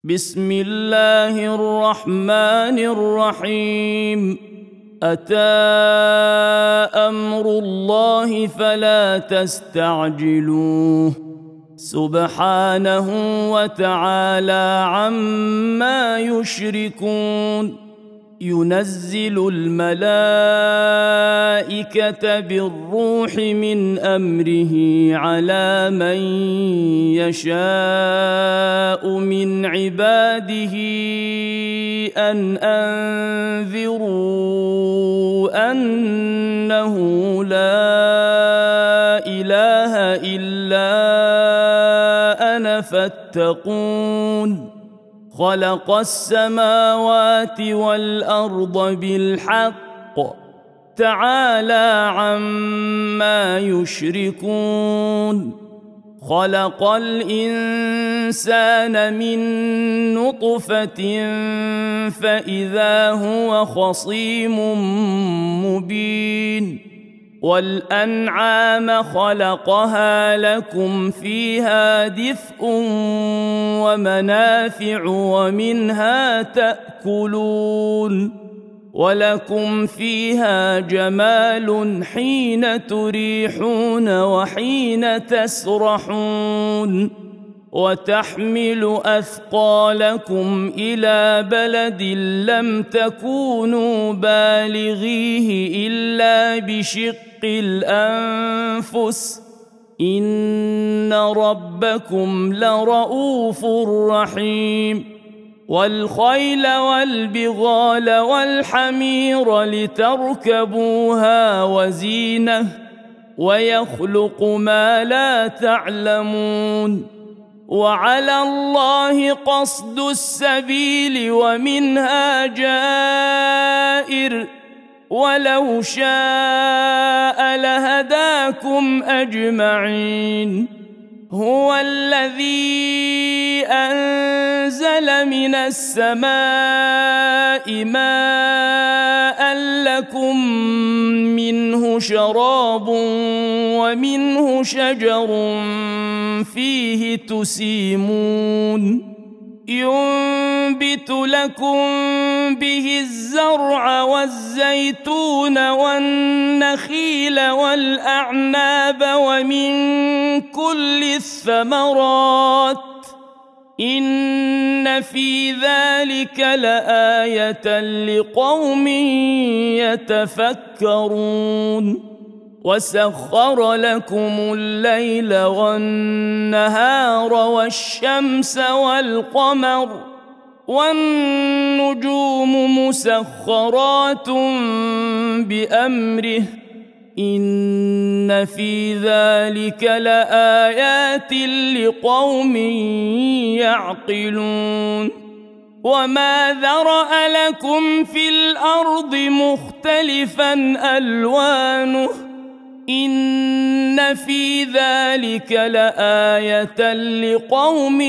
بسم الله الرحمن الرحيم. أتى أمر الله فلا تستعجلوه سبحانه وتعالى عما يشركون. ينزل الملائكة بالروح من أمره على من يشاء من عباده أن أنذروا أنه لا إله إلا أنا فاتقون. خلق السماوات والأرض بالحق تعالى عما يشركون. خلق الإنسان من نطفة فإذا هو خصيم مبين. والأنعام خلقها لكم فيها دفء ومنافع ومنها تأكلون. ولكم فيها جمال حين تريحون وحين تسرحون. وتحمل أثقالكم إلى بلد لم تكونوا بالغيه إلا بشق الأنفس إن ربكم لرؤوف رحيم. والخيل والبغال والحمير لتركبوها وزينة ويخلق ما لا تعلمون. وعلى الله قصد السبيل ومنها جائر ولو شاء لهداكم أجمعين. هو الذي أنزل من السماء ماء لكم منه شراب ومنه شجر فيه تسيمون. ينبت لكم به الزرع والزيتون والنخيل والأعناب ومن كل الثمرات إن في ذلك لآية لقوم يتفكرون. وسخر لكم الليل والنهار والشمس والقمر والنجوم مسخرات بأمره إن في ذلك لآيات لقوم يعقلون. وما ذرأ لكم في الأرض مختلفا ألوانه إن في ذلك لآية لقوم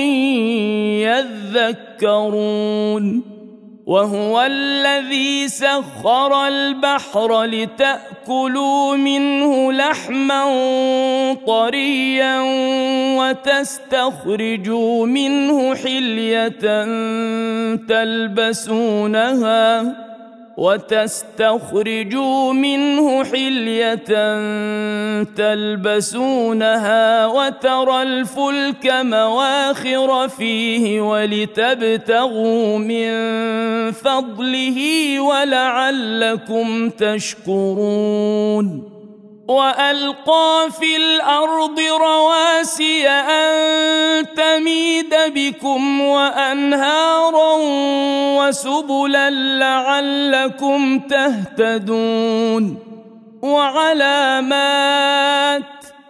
يذكرون. وهو الذي سخر البحر لتأكلوا منه لحما طريا وتستخرجوا منه حلية تلبسونها وترى الفلك مواخر فيه ولتبتغوا من فضله ولعلكم تشكرون. وألقى في الأرض رواسي أن تميد بكم وأنهارا وسبلا لعلكم تهتدون. وعلامات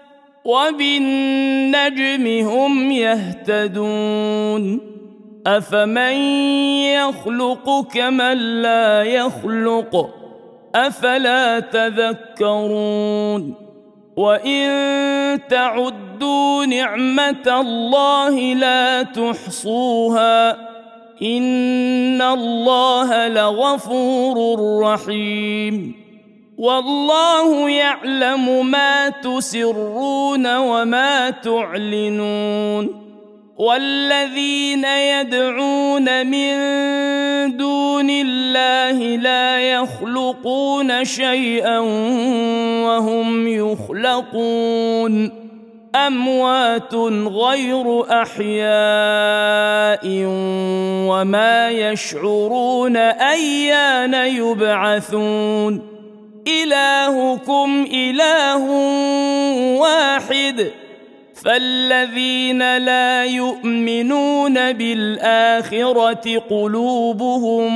وبالنجم هم يهتدون. أفمن يخلق كمن لا يخلق أفلا تذكرون. وإن تعدوا نعمة الله لا تحصوها إن الله لغفور رحيم. والله يعلم ما تسرون وما تعلنون والذين يدعون من دون الله لا يخلقون شيئا وهم يخلقون أموات غير أحياء وما يشعرون أيان يبعثون إلهكم إله واحد فالذين لا يؤمنون بالآخرة قلوبهم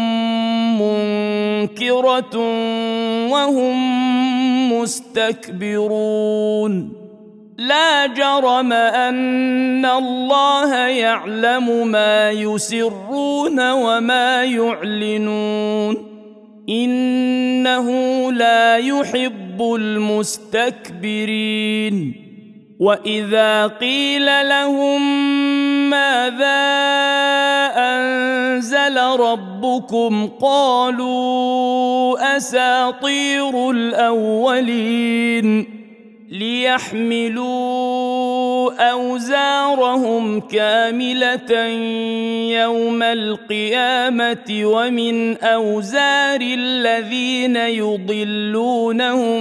منكرة وهم مستكبرون لا جرم أن الله يعلم ما يسرون وما يعلنون إنه لا يحب المستكبرين وإذا قيل لهم ماذا أنزل ربكم قالوا أساطير الأولين ليحملوا أوزارهم كاملة يوم القيامة ومن أوزار الذين يضلونهم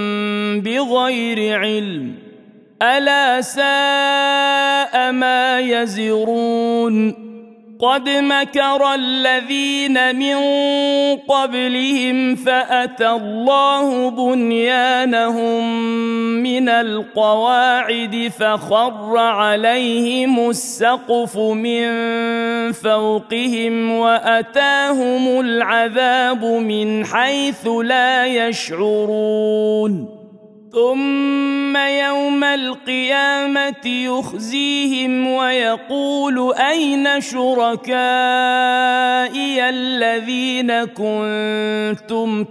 بغير علم ألا ساء ما يزرون قد مكر الذين من قبلهم فأتى الله بنيانهم من القواعد فخر عليهم السقف من فوقهم وأتاهم العذاب من حيث لا يشعرون ثم يوم القيامة يخزيهم ويقول أين شركائي الذين كنتم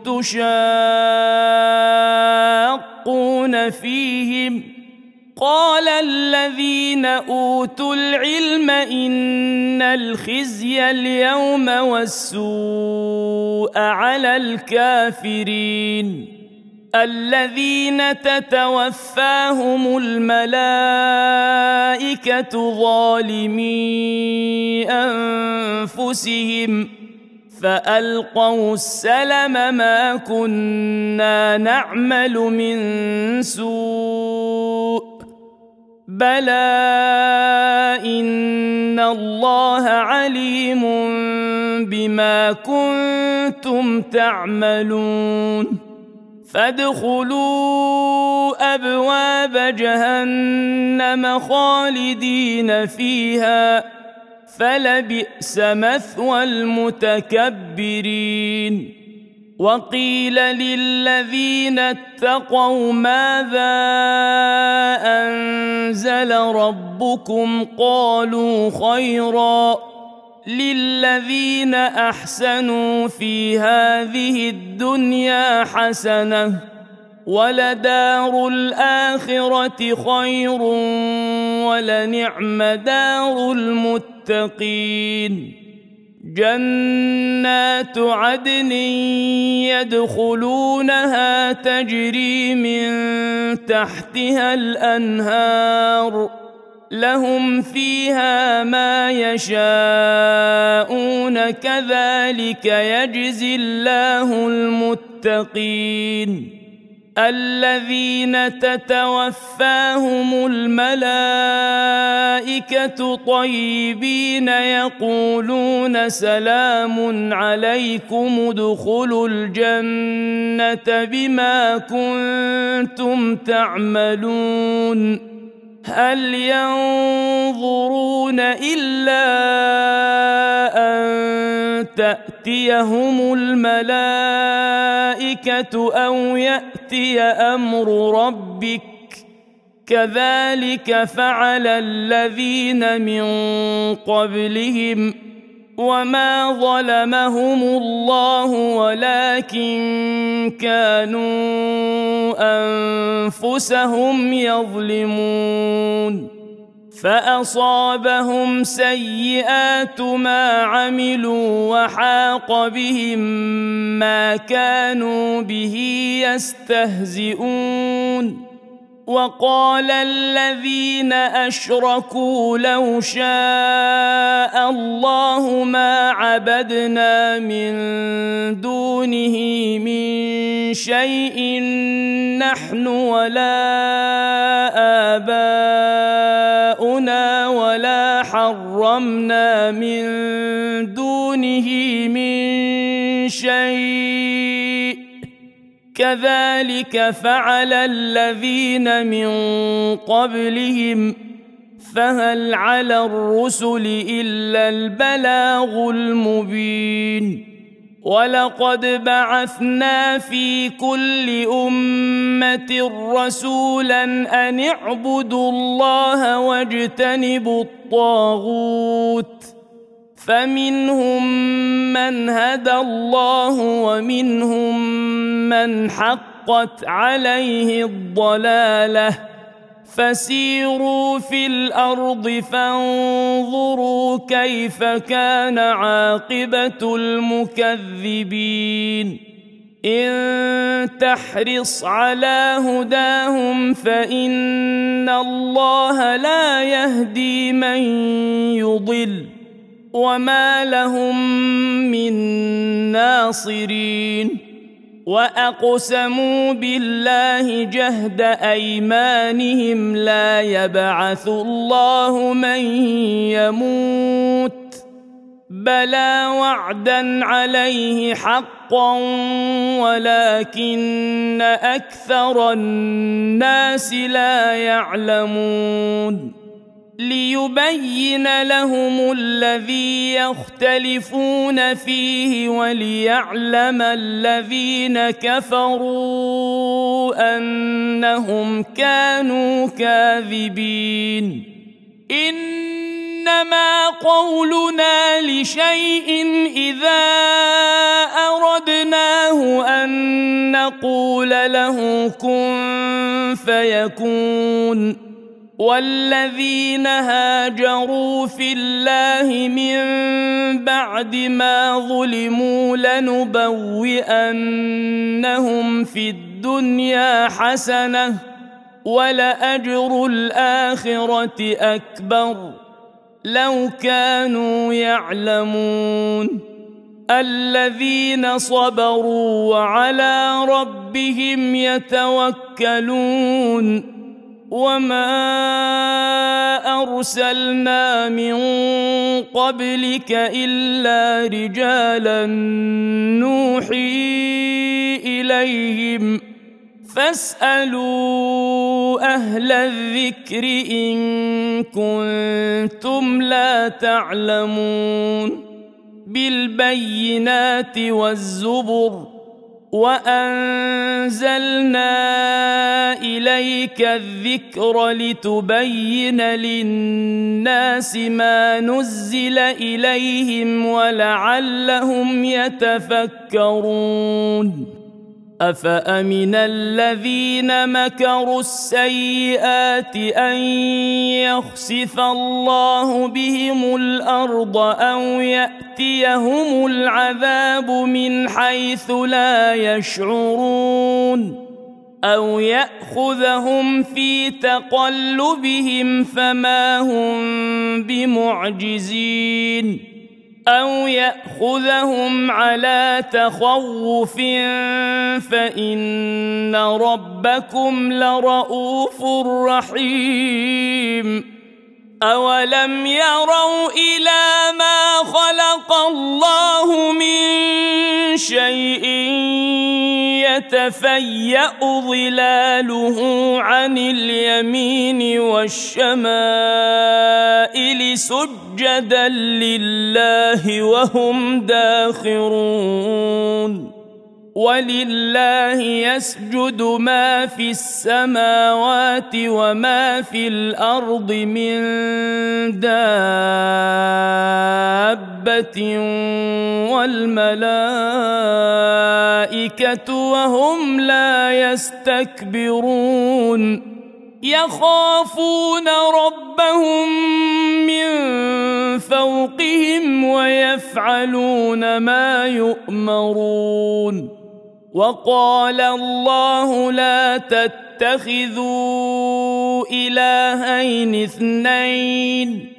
تشاقون فيهم قال الذين أوتوا العلم إن الخزي اليوم والسوء على الكافرين الذين تتوفاهم الملائكة ظالمي أنفسهم فألقوا السلم ما كنا نعمل من سوء بلى إن الله عليم بما كنتم تعملون فادخلوا أبواب جهنم خالدين فيها فلبئس مثوى المتكبرين وقيل للذين اتقوا ماذا أنزل ربكم قالوا خيرا للذين أحسنوا في هذه الدنيا حسنة ولدار الآخرة خير ولنعم دار المتقين جنات عدن يدخلونها تجري من تحتها الأنهار لهم فيها ما يشاءون كذلك يجزي الله المتقين الذين تتوفاهم الملائكة طيبين يقولون سلام عليكم ادخلوا الجنة بما كنتم تعملون هل ينظرون إلا أن تأتيهم الملائكة أو يأتي أمر ربك كذلك فعل الذين من قبلهم وما ظلمهم الله ولكن كانوا أنفسهم يظلمون فأصابهم سيئات ما عملوا وحاق بهم ما كانوا به يستهزئون وقال الذين أشركوا لو شاء الله ما عبدنا من دونه من شيء نحن ولا آباؤنا ولا حرمنا من دونه من شيء كذلك فعل الذين من قبلهم فهل على الرسل إلا البلاغ المبين ولقد بعثنا في كل أمة رسولا أن اعبدوا الله واجتنبوا الطاغوت فمنهم من هدى الله ومنهم من حقت عليه الضلالة فسيروا في الأرض فانظروا كيف كان عاقبة المكذبين إن تحرص على هداهم فإن الله لا يهدي من يضل وما لهم من ناصرين وأقسموا بالله جهد أيمانهم لا يبعث الله من يموت بلى وعدا عليه حقا ولكن أكثر الناس لا يعلمون ليبين لهم الذي يختلفون فيه وليعلم الذين كفروا أنهم كانوا كاذبين إنما قولنا لشيء إذا أردناه أن نقول له كن فيكون والذين هاجروا في الله من بعد ما ظلموا لنبوئنهم في الدنيا حسنة ولأجر الآخرة أكبر لو كانوا يعلمون الذين صبروا وعلى ربهم يتوكلون وما أرسلنا من قبلك إلا رجالا نوحي إليهم فاسألوا أهل الذكر إن كنتم لا تعلمون بالبينات والزبر وأنزلنا إليك الذكر لتبين للناس ما نزل إليهم ولعلهم يتفكرون أفأمن الذين مكروا السيئات أن يخسف الله بهم الأرض أو يأتيهم العذاب من حيث لا يشعرون أو يأخذهم في تقلبهم فما هم بمعجزين أو يأخذهم على تخوف فإن ربكم لرؤوف رحيم أولم يروا إلى ما خلق الله من شيء يتفيأ ظلاله عن اليمين والشمائل سجدا لله وهم داخرون ولله يسجد ما في السماوات وما في الأرض من دابة والملائكة وهم لا يستكبرون يخافون ربهم من فوقهم ويفعلون ما يؤمرون وقال الله لا تتبعون تتخذوا إلهين اثنين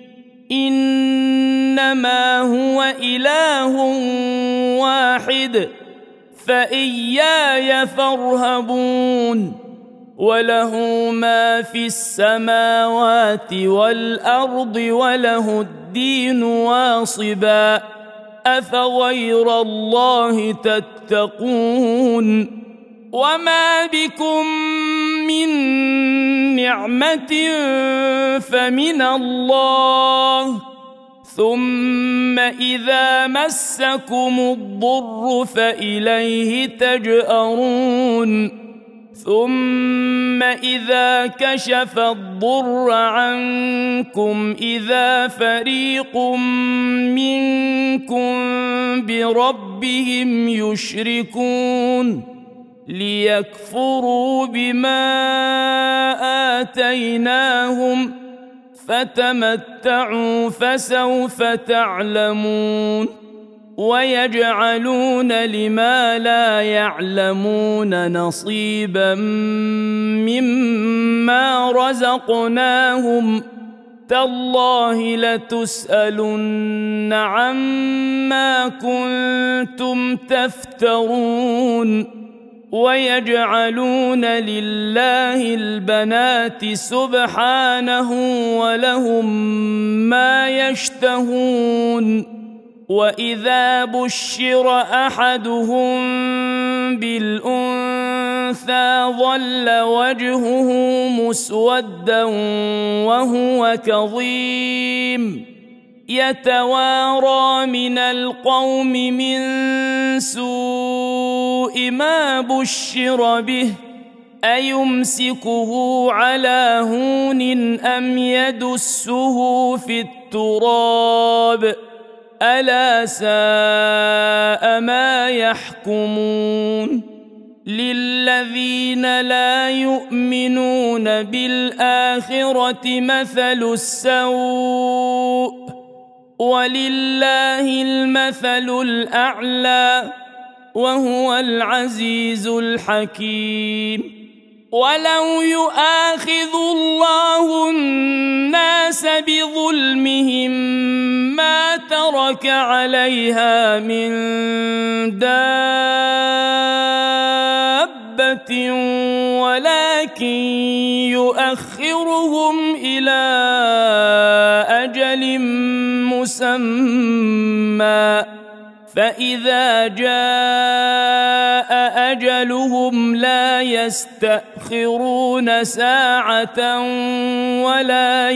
إنما هو إله واحد فإياي فارهبون وله ما في السماوات والأرض وله الدين واصبا أفغير الله تتقون وما بكم من نعمة فمن الله ثم إذا مسكم الضر فإليه تجأرون ثم إذا كشف الضر عنكم إذا فريق منكم بربهم يشركون ليكفروا بما آتيناهم فتمتعوا فسوف تعلمون ويجعلون لما لا يعلمون نصيبا مما رزقناهم تالله لتسألن عما كنتم تفترون ويجعلون لله البنات سبحانه ولهم ما يشتهون وإذا بشر أحدهم بالأنثى ظل وجهه مسودا وهو كظيم يتوارى من القوم من سوء ما بشر به أيمسكه على هون أم يدسه في التراب ألا ساء ما يحكمون للذين لا يؤمنون بالآخرة مثل السوء ولله المثل الأعلى وهو العزيز الحكيم ولو يؤاخذ الله الناس بظلمهم ما ترك عليها من دابة ولكن يؤخرهم إلى أجل مسمى فإذا جاء أجلهم لا يستأخرون ساعة ولا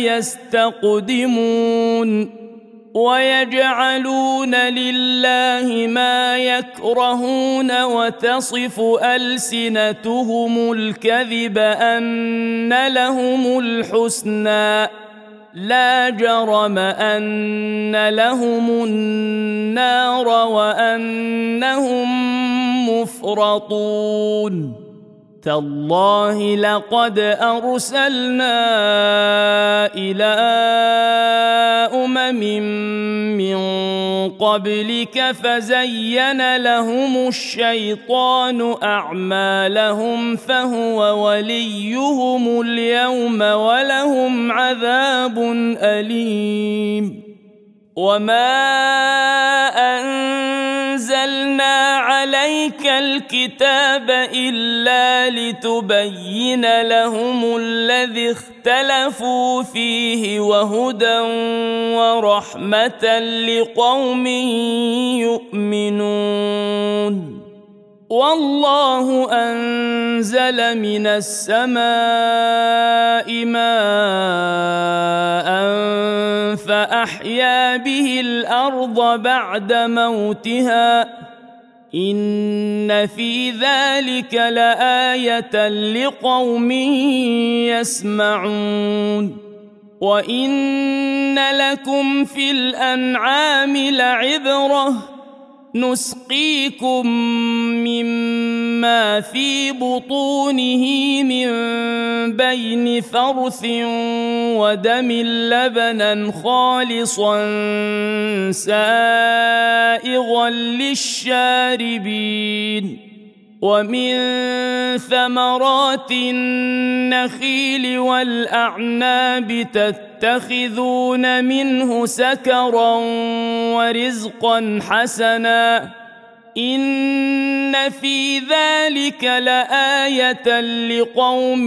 يستقدمون ويجعلون لله ما يكرهون وتصف ألسنتهم الكذب أن لهم الحسنى لا جرم أن لهم النار وأنهم مفرطون تالله لقد أرسلنا إلى من قبلك فزين لهم الشيطان أعمالهم فهو وليهم اليوم ولهم عذاب أليم وما أنزلنا عليك الكتاب إلا لتبين لهم الذي اختلفوا فيه وهدى ورحمة لقوم يؤمنون والله أنزل من السماء ماء فأحيا به الأرض بعد موتها إن في ذلك لآية لقوم يسمعون وإن لكم في الأنعام لعبرة نسقيكم مما في بطونه من بين فرث ودم لبنا خالصا سائغا للشاربين ومن ثمرات النخيل والأعناب تتخذون منه سكرا ورزقا حسنا إن في ذلك لآية لقوم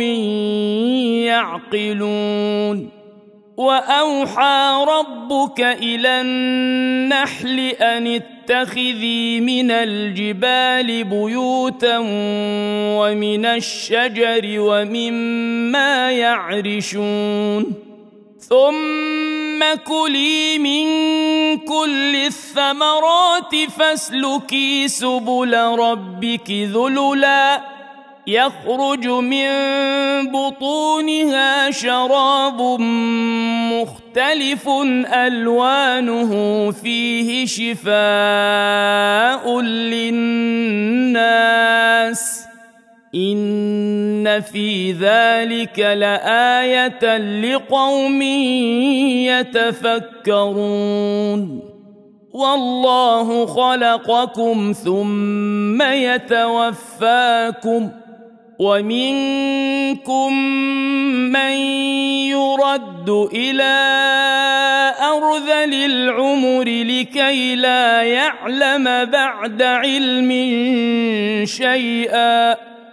يعقلون وأوحى ربك إلى النحل أن اتخذي من الجبال بيوتا ومن الشجر ومما يعرشون ثم كلي من كل الثمرات فاسلكي سبل ربك ذللا يخرج من بطونها شراب مختلف ألوانه فيه شفاء للناس إن في ذلك لآية لقوم يتفكرون والله خلقكم ثم يتوفاكم ومنكم من يرد إلى أرذل العمر لكي لا يعلم بعد علم شيئا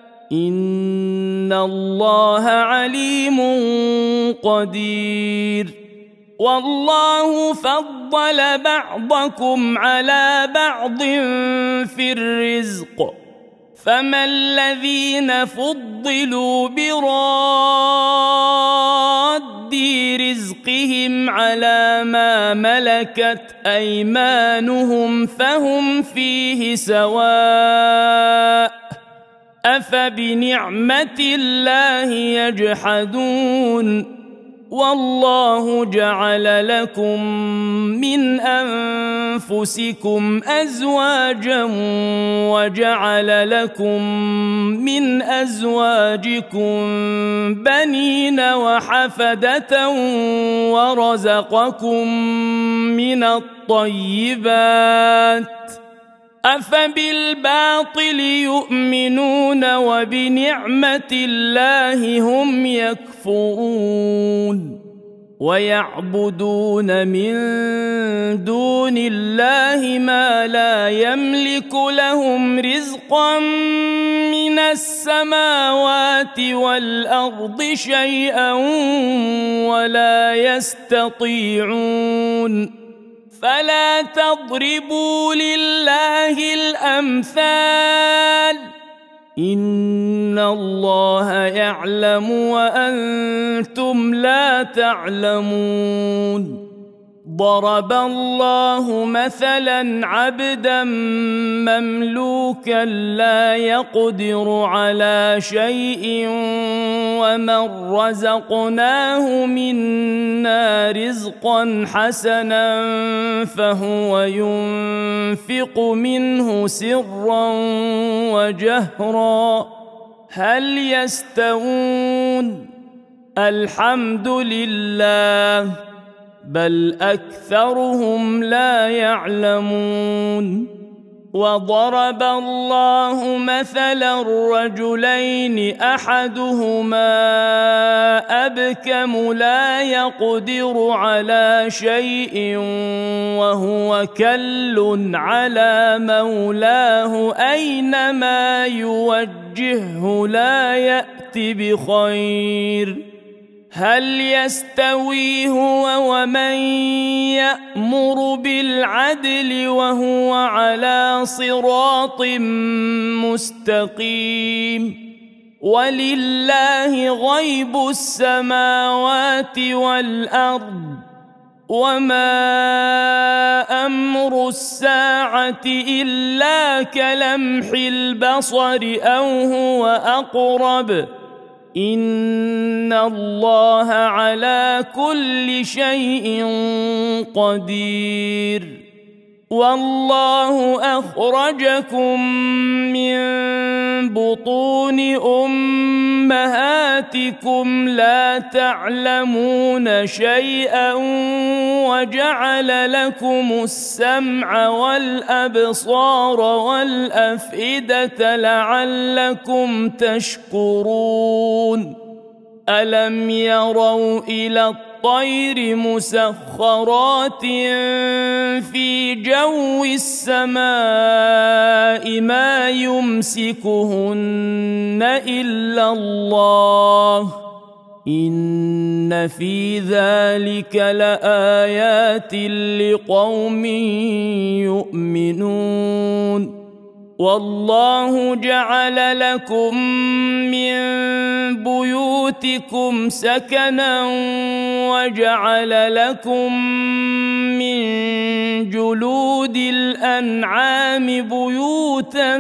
إن الله عليم قدير والله فضل بعضكم على بعض في الرزق فما الذين فضلوا براد رزقهم على ما ملكت أيمانهم فهم فيه سواء أفبنعمة الله يجحدون والله جعل لكم من أنفسكم أزواجا وجعل لكم من أزواجكم بنين وحفدة ورزقكم من الطيبات أفبالباطل يؤمنون وبنعمة الله هم يكفرون ويعبدون من دون الله ما لا يملك لهم رزقا من السماوات والأرض شيئا ولا يستطيعون فلا تضربوا لله الأمثال إن الله يعلم وأنتم لا تعلمون ضرب الله مثلا عبدا مملوكا لا يقدر على شيء ومن رزقناه منا رزقا حسنا فهو ينفق منه سرا وجهرا هل يستوون الحمد لله بل أكثرهم لا يعلمون وضرب الله مثلا رجلين أحدهما أبكم لا يقدر على شيء وهو كل على مولاه أينما يوجهه لا يأتي بخير هل يستوي هو ومن يأمر بالعدل وهو على صراط مستقيم ولله غيب السماوات والأرض وما أمر الساعة إلا كلمح البصر أو هو أقرب إن الله على كل شيء قدير والله أخرجكم من بطون أمهاتكم لا تعلمون شيئا وجعل لكم السمع والأبصار والأفئدة لعلكم تشكرون ألم يروا إلى الطير مسخرات في جو السماء ما يمسكهن إلا الله إن في ذلك لآيات لقوم يؤمنون والله جعل لكم من بيوتكم سكنا وجعل لكم من جلود الأنعام بيوتا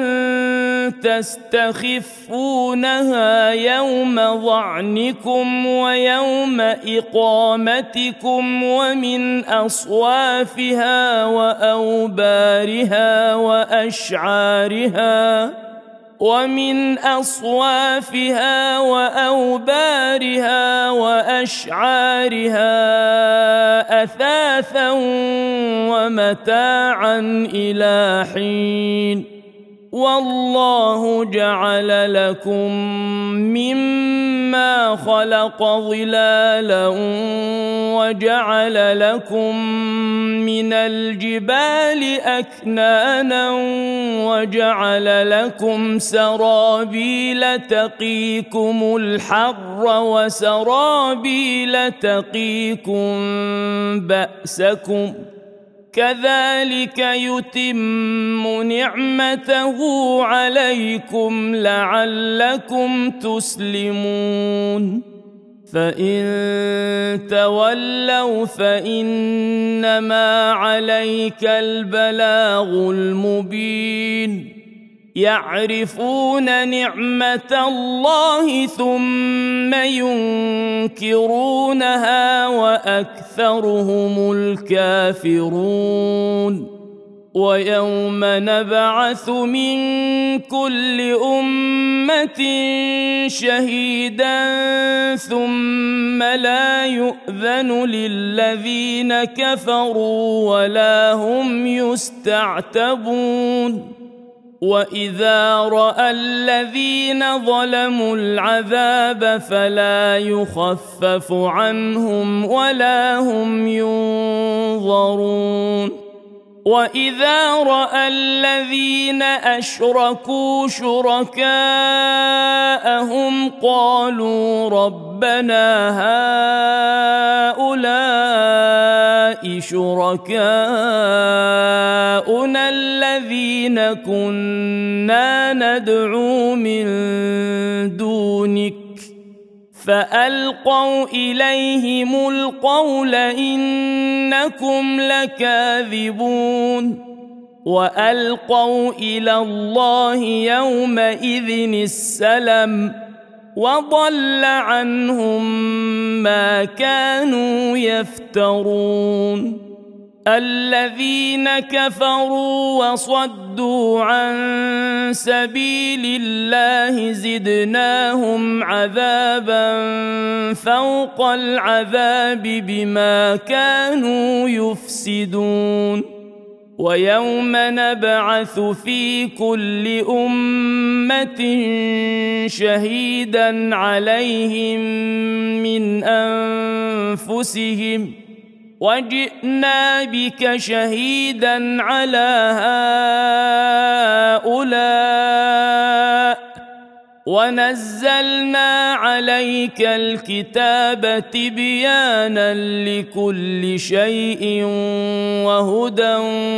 تستخفونها يوم ظعنكم ويوم إقامتكم ومن أصوافها وأوبارها وأشعارها أثاثا ومتاعا إلى حين والله جعل لكم مما خلق ظلالا وجعل لكم من الجبال أكنانا وجعل لكم سرابيل تقيكم الحر وسرابيل تقيكم بأسكم كذلك يتم نعمته عليكم لعلكم تسلمون فإن تولوا فإنما عليك البلاغ المبين يعرفون نعمة الله ثم ينكرونها وأكثرهم الكافرون ويوم نبعث من كل أمة شهيدا ثم لا يؤذن للذين كفروا ولا هم يستعتبون وإذا رأى الذين ظلموا العذاب فلا يخفف عنهم ولا هم ينظرون وإذا رأى الذين أشركوا شركاءهم قالوا ربنا هؤلاء شركاؤنا الذين كنا ندعو من دونك فألقوا إليهم القول إنكم لكاذبون وألقوا إلى الله يومئذ السلم وضل عنهم ما كانوا يفترون الذين كفروا وصدوا عن سبيل الله زدناهم عذابا فوق العذاب بما كانوا يفسدون ويوم نبعث في كل أمة شهيدا عليهم من أنفسهم وجئنا بك شهيدا على هؤلاء ونزلنا عليك الكتاب تبيانا لكل شيء وهدى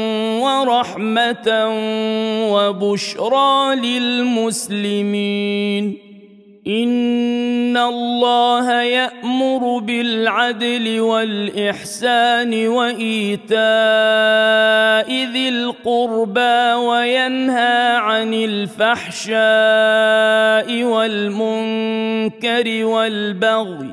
ورحمة وبشرى للمسلمين إن الله يأمر بالعدل والإحسان وإيتاء ذي القربى وينهى عن الفحشاء والمنكر والبغي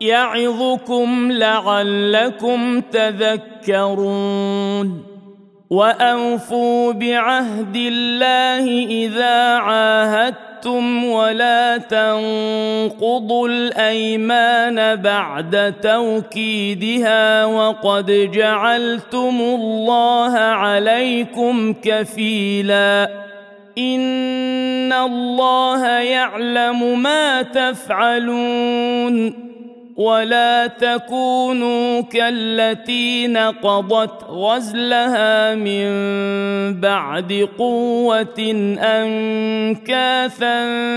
يعظكم لعلكم تذكرون وأوفوا بعهد الله إذا عاهدتم ولا تنقضوا الأيمان بعد توكيدها وقد جعلتم الله عليكم كفيلا إن الله يعلم ما تفعلون ولا تكونوا كالتي نقضت غزلها من بعد قوة أنكاثا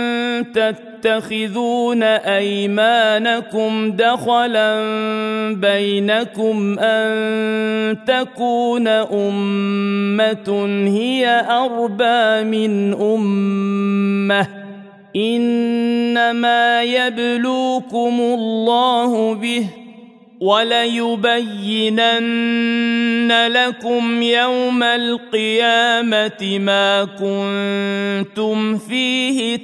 تتخذون أيمانكم دخلا بينكم أن تكون أمة هي أربى من أمة إنما يبلوكم الله به وليبينن لكم يوم القيامة ما كنتم فيه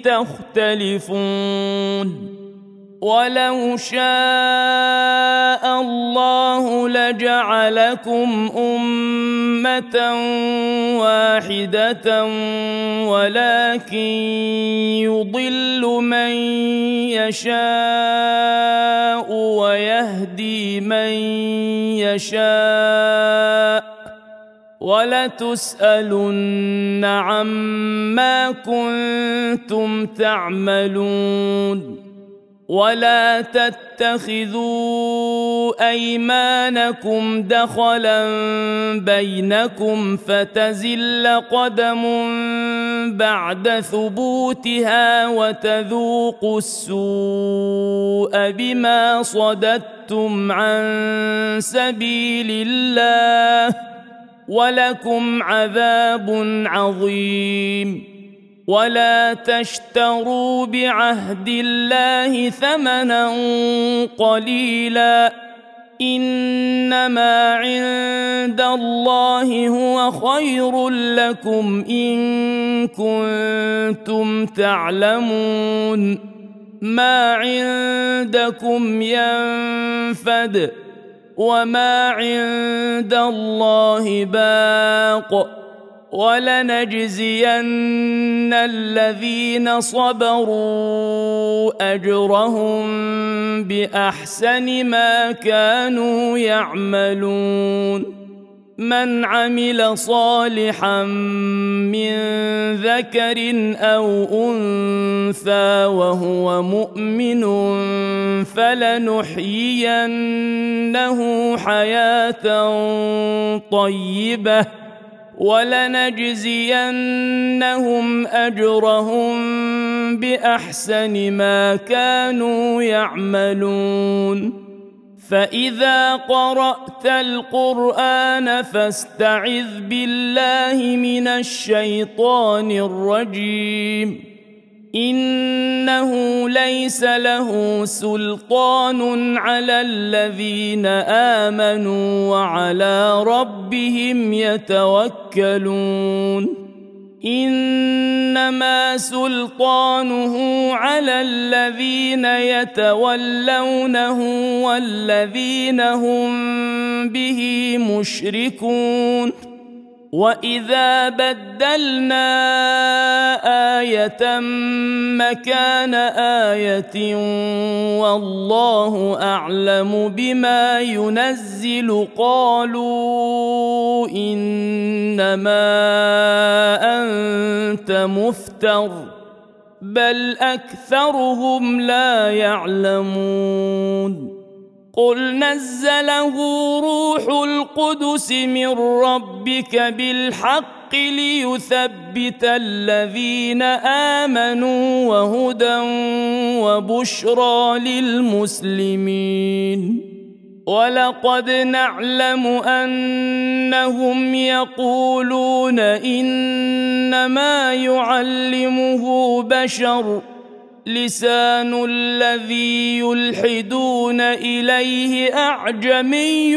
تختلفون ولو شاء الله لجعلكم أمة واحدة ولكن يضل من يشاء ويهدي من يشاء ولتسألن عما كنتم تعملون ولا تتخذوا أيمانكم دخلا بينكم فتزل قدم بعد ثبوتها وتذوقوا السوء بما صددتم عن سبيل الله ولكم عذاب عظيم ولا تشتروا بعهد الله ثمنا قليلا إنما عند الله هو خير لكم إن كنتم تعلمون ما عندكم ينفد وما عند الله باق ولنجزين الذين صبروا أجرهم بأحسن ما كانوا يعملون من عمل صالحا من ذكر أو أنثى وهو مؤمن فلنحيينه حياة طيبة ولنجزينهم أجرهم بأحسن ما كانوا يعملون فإذا قرأت القرآن فاستعذ بالله من الشيطان الرجيم إنه ليس له سلطان على الذين آمنوا وعلى ربهم يتوكلون إنما سلطانه على الذين يتولونه والذين هم به مشركون وإذا بدلنا آية مكان آية والله أعلم بما ينزل قالوا إنما أنت مفتر بل أكثرهم لا يعلمون قل نزله روح القدس من ربك بالحق ليثبت الذين آمنوا وهدى وبشرى للمسلمين ولقد نعلم أنهم يقولون إنما يعلمه بشر لسان الذي يلحدون إليه أعجمي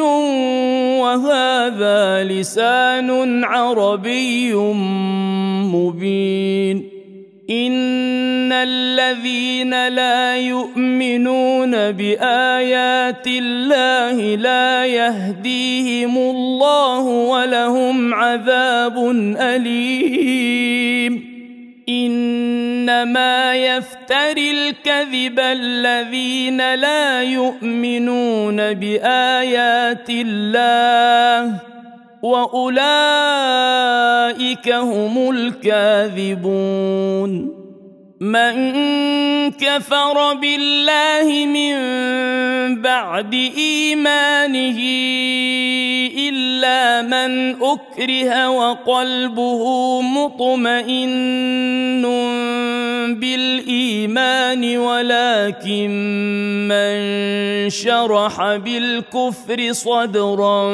وهذا لسان عربي مبين إن الذين لا يؤمنون بآيات الله لا يهديهم الله ولهم عذاب أليم إنما يفتري الكذب الذين لا يؤمنون بآيات الله وأولئك هم الكاذبون من كفر بالله من بعد إيمانه إلا من أكره وقلبه مطمئن بالإيمان ولكن من شرح بالكفر صدرا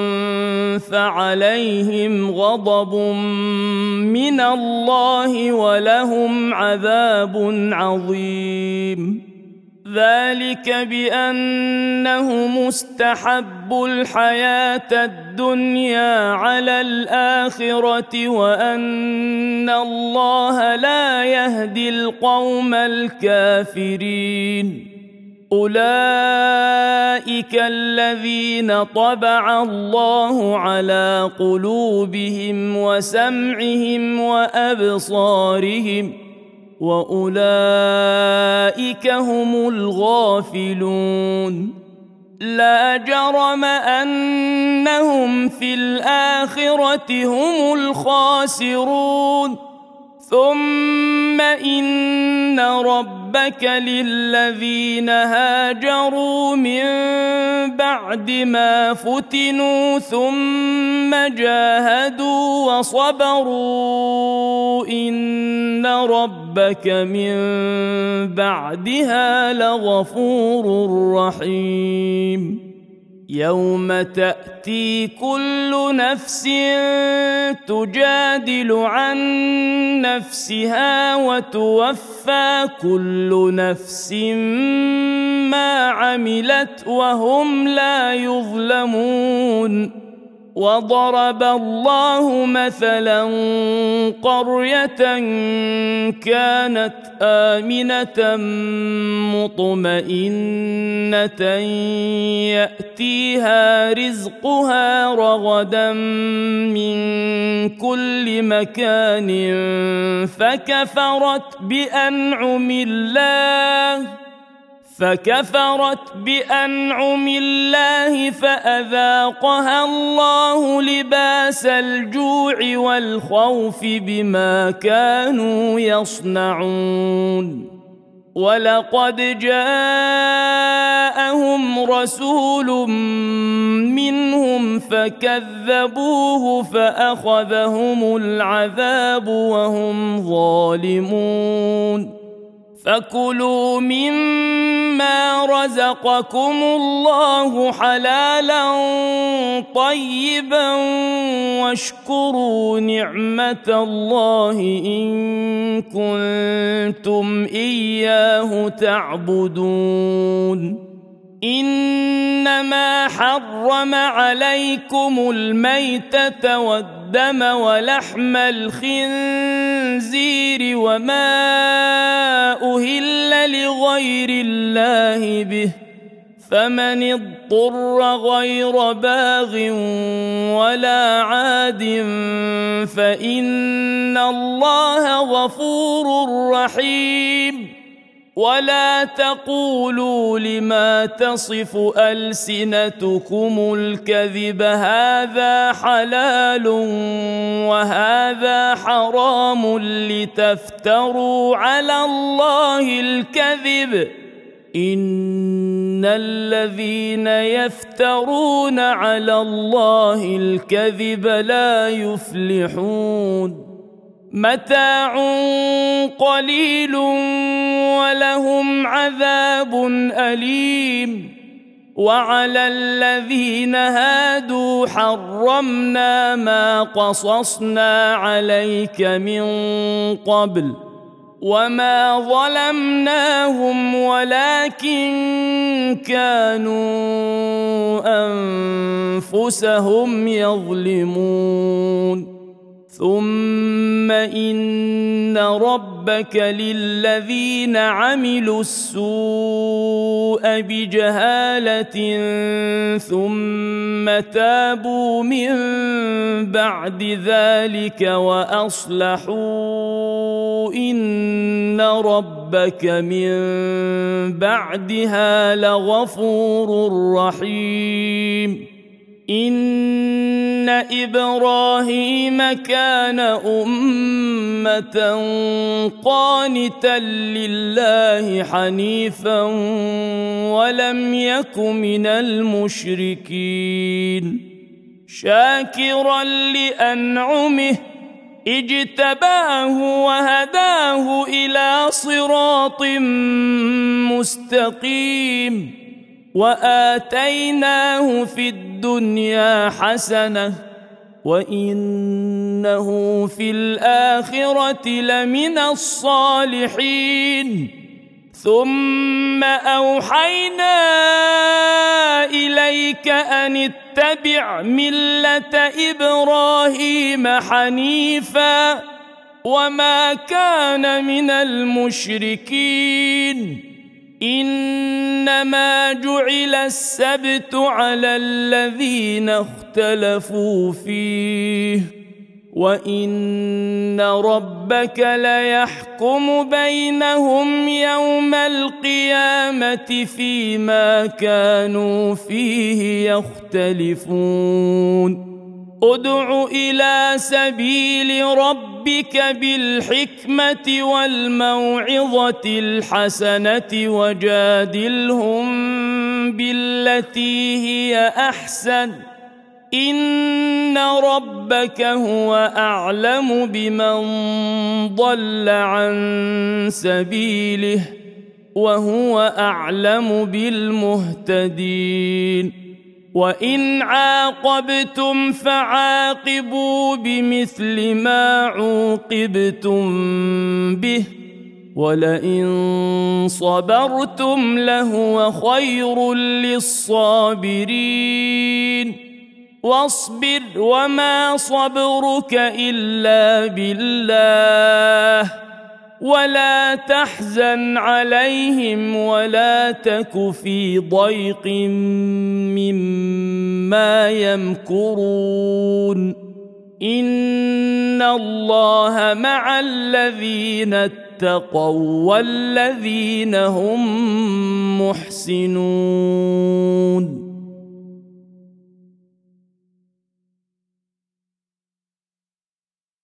فعليهم غضب من الله ولهم عذاب عظيم ذلك بأنه مستحب الحياة الدنيا على الآخرة وأن الله لا يهدي القوم الكافرين أولئك الذين طبع الله على قلوبهم وسمعهم وأبصارهم وأولئك هم الغافلون لا جرم أنهم في الآخرة هم الخاسرون ثم إن ربك للذين هاجروا من بعد ما فتنوا ثم جاهدوا وصبروا إن ربك من بعدها لغفور رحيم يوم تأتي كل نفس تجادل عن نفسها وتوفى كل نفس ما عملت وهم لا يظلمون وضرب الله مثلا قرية كانت آمنة مطمئنة يأتيها رزقها رغدا من كل مكان فكفرت بأنعم الله فأذاقها الله لباس الجوع والخوف بما كانوا يصنعون ولقد جاءهم رسول منهم فكذبوه فأخذهم العذاب وهم ظالمون فكلوا مما رزقكم الله حلالا طيبا واشكروا نعمة الله إن كنتم إياه تعبدون إنما حرم عليكم الميتة والدم ولحم الخنزير وما أهل لغير الله به فمن اضطر غير باغ ولا عاد فإن الله غفور رحيم ولا تقولوا لما تصف ألسنتكم الكذب هذا حلال وهذا حرام لتفتروا على الله الكذب إن الذين يفترون على الله الكذب لا يفلحون متاع قليل ولهم عذاب أليم وعلى الذين هادوا حرمنا ما قصصنا عليك من قبل وما ظلمناهم ولكن كانوا أنفسهم يظلمون ثم إن ربك للذين عملوا السوء بجهالة ثم تابوا من بعد ذلك وأصلحوا إن ربك من بعدها لغفور رحيم. إن إبراهيم كان أمة قانتا لله حنيفا ولم يك من المشركين شاكرا لأنعمه اجتباه وهداه إلى صراط مستقيم وآتيناه في الدنيا حسنة وإنه في الآخرة لمن الصالحين. ثم أوحينا إليك أن اتبع ملة إبراهيم حنيفا وما كان من المشركين. إنما جعل السبت على الذين اختلفوا فيه وإن ربك ليحكم بينهم يوم القيامة فيما كانوا فيه يختلفون. ادع إلى سبيل ربك بالحكمة والموعظة الحسنة وجادلهم بالتي هي أحسن إن ربك هو أعلم بمن ضل عن سبيله وهو أعلم بالمهتدين. وإن عاقبتم فعاقبوا بمثل ما عوقبتم به ولئن صبرتم لهو خير للصابرين. واصبر وما صبرك إلا بالله ولا تحزن عليهم ولا تك في ضيق مما يمكرون. إن الله مع الذين اتقوا والذين هم محسنون.